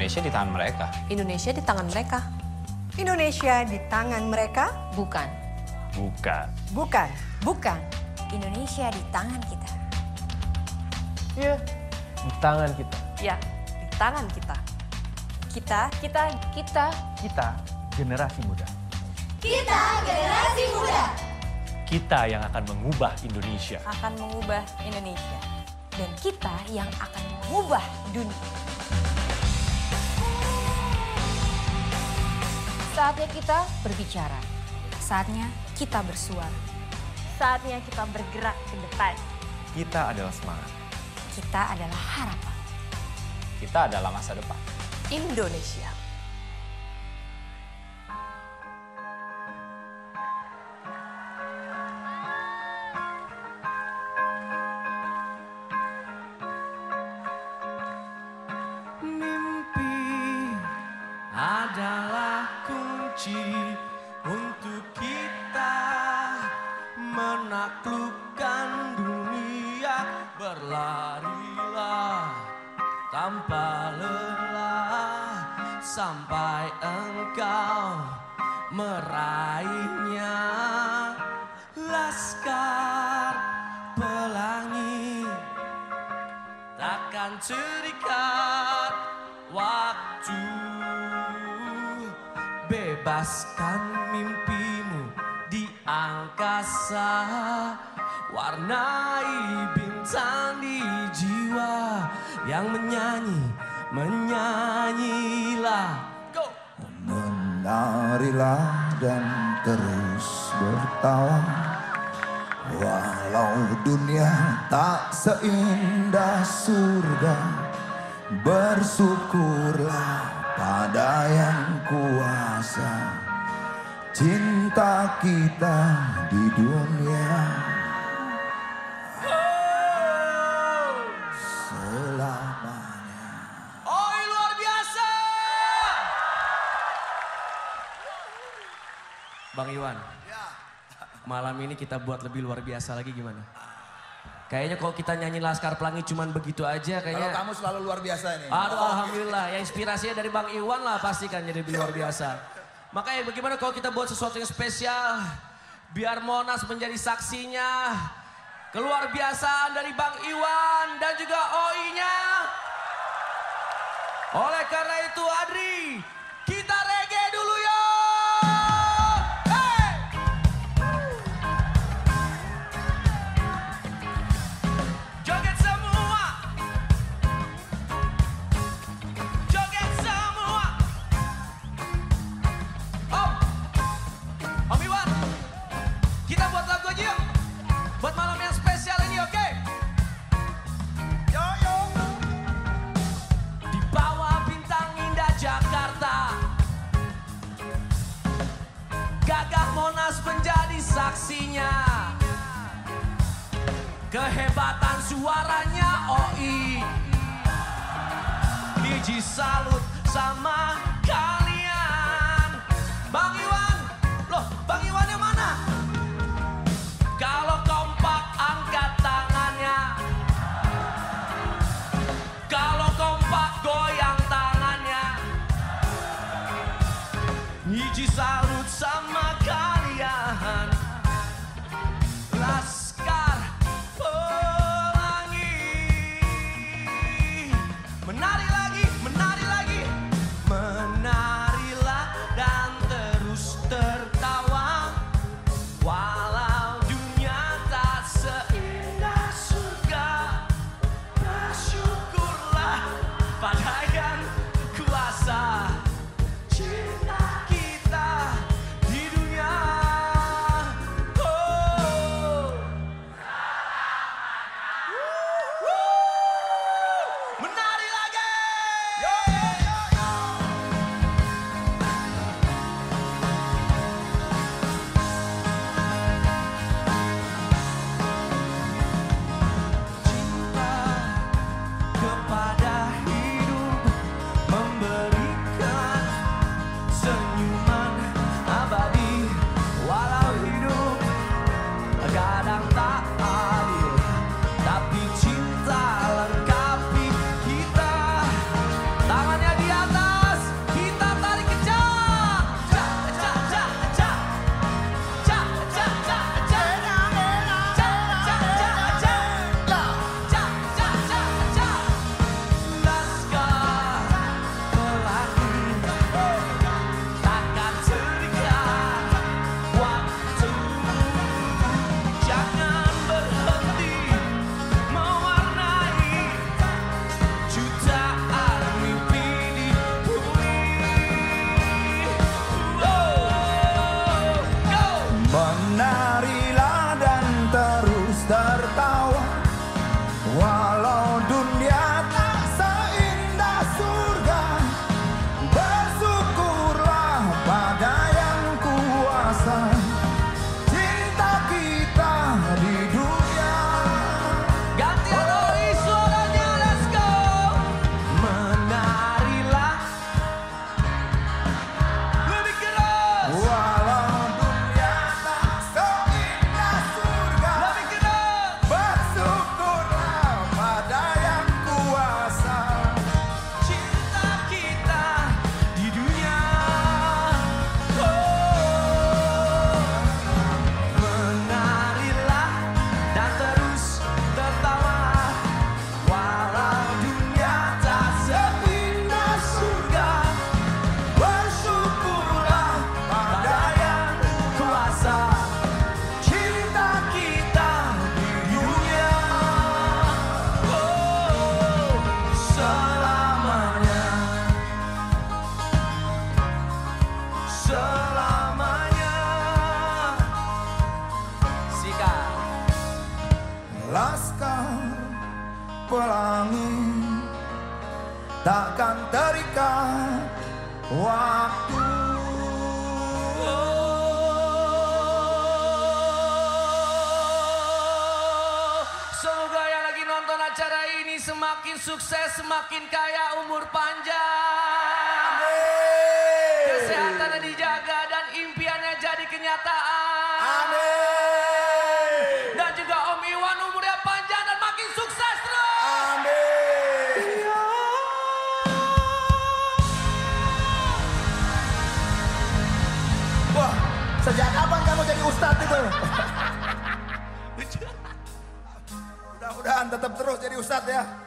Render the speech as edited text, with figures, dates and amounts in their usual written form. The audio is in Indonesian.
Indonesia di tangan mereka. Indonesia di tangan mereka. Indonesia di tangan mereka? Bukan. Bukan. Bukan. Bukan. Indonesia di tangan kita. Iya, di tangan kita. Ya, di tangan kita. Kita generasi muda. Kita generasi muda. Kita yang akan mengubah Indonesia. Akan mengubah Indonesia. Dan kita yang akan mengubah dunia. Saatnya kita berbicara. Saatnya kita bersuara. Saatnya kita bergerak ke depan. Kita adalah semangat. Kita adalah harapan. Kita adalah masa depan. Indonesia. Mimpi adalah kunci untuk kita menaklukkan dunia. Berlarilah tanpa lelah sampai engkau meraihnya. Laskar Pelangi takkan terikat waktu. Bebaskan mimpimu di angkasa, warnai bintang di jiwa yang menyanyilah. Go! Menarilah dan terus bertawa, walau dunia tak seindah surga. Bersyukurlah pada yang kuasa, cinta kita di dunia selamanya. Oi, luar biasa! Bang Iwan, malam ini kita buat lebih luar biasa lagi gimana? Kayaknya kalau kita nyanyi Laskar Pelangi cuman begitu aja kayaknya. Kalau kamu selalu luar biasa ini. Aduh, alhamdulillah. Ya inspirasinya dari Bang Iwan lah pasti kan jadi lebih luar biasa. Makanya bagaimana kalau kita buat sesuatu yang spesial, biar Monas menjadi saksinya. Keluar biasaan dari Bang Iwan dan juga OI-nya. Oleh karena itu Adri, kita reggae dulu yuk. Hey! Joget semua. Joget semua. Oh, Om Iwan, kita buat lagu aja yuk. Buat malam yang spesial ini, oke? Yo yo. Di bawah bintang indah Jakarta, Gagah Monas menjadi saksinya. Kehebatan suaranya OI. Biji salut sama kalian. Bang Iwan, loh Bang Iwan yang mana? Kalau kompak angkat tangannya. Kalau kompak goyang tangannya. Niji salut sama kalian. Laskar Pelangi. Menari lagi, menari lagi. Menarilah dan terus Menarilah dan terus tertawa, walau dunia tak seindah surga. Bersyukurlah pada yang kuasa, cinta kita di dunia. Gantian Oli suaranya, let's go. Menarilah. Lebih keras. Walau dunia tak seindah surga, Lebih keras. bersyukurlah pada yang kuasa. Cinta kita di dunia. Menarilah dan terus tertawa, walau dunia tak seindah surga. Bersyukurlah pada yang kuasa, cinta kita di dunia. Selamanya, selamanya. Sikat. Laskar pelangi takkan terikat waktu. Semoga yang lagi nonton acara ini semakin sukses, semakin kaya, umur panjang. Kesehatannya dijaga dan impiannya jadi kenyataan. Amin. Dan juga Om Iwan umurnya panjang dan makin sukses terus. Amin. Wah, sejak kapan kamu jadi ustadz itu? Mudah-mudahan tetap terus jadi ustadz ya.